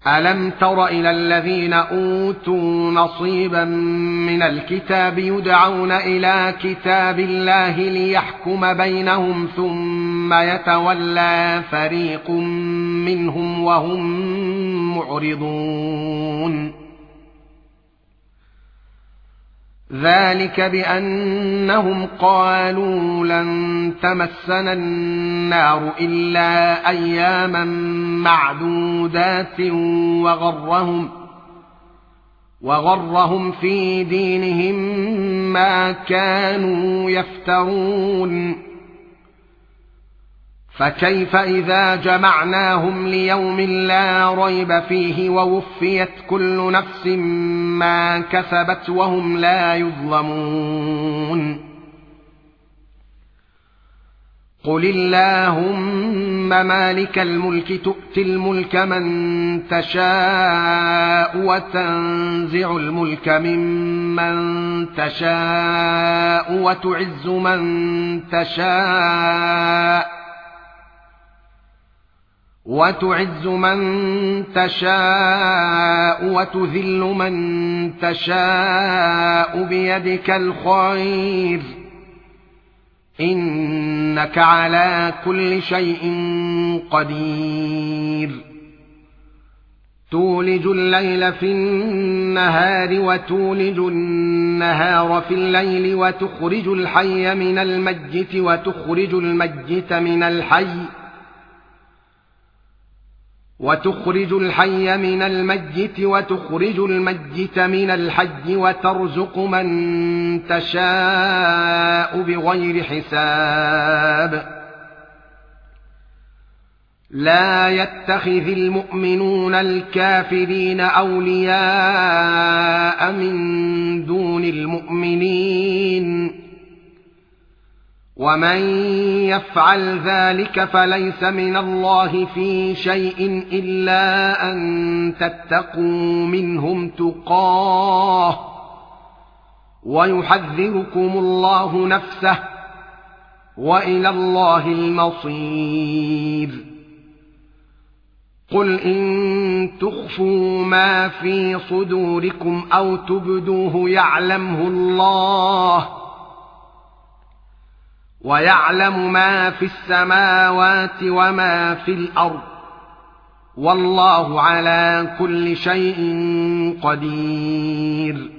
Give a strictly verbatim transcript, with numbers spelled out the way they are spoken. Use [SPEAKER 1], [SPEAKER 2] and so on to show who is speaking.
[SPEAKER 1] ألم تر إلى الذين أوتوا نصيبا من الكتاب يدعون إلى كتاب الله ليحكم بينهم ثم يتولى فريق منهم وهم معرضون. ذلك بأنهم قالوا لن تمسنا النار إلا أياما معدودات وغرهم, وغرهم في دينهم ما كانوا يفترون. فكيف إذا جمعناهم ليوم لا ريب فيه ووفيت كل نفس ما كسبت وهم لا يظلمون. قل اللهم مالك الملك تؤتي الملك من تشاء وتنزع الملك ممن تشاء وتعز من تشاء وتعز من تشاء وتذل من تشاء بيدك الخير إنك على كل شيء قدير. تولج الليل في النهار وتولج النهار في الليل وتخرج الحي من الميت وتخرج الميت من الحي وتخرج الحي من الميت وتخرج الميت من الحي وترزق من تشاء بغير حساب. لا يتخذ المؤمنون الكافرين أولياء من دون المؤمنين ومن يفعل ذلك فليس من الله في شيء إلا أن تتقوا منهم تقاه ويحذركم الله نفسه وإلى الله المصير. قل إن تخفوا ما في صدوركم أو تبدوه يعلمه الله ويعلم ما في السماوات وما في الأرض والله على كل شيء قدير.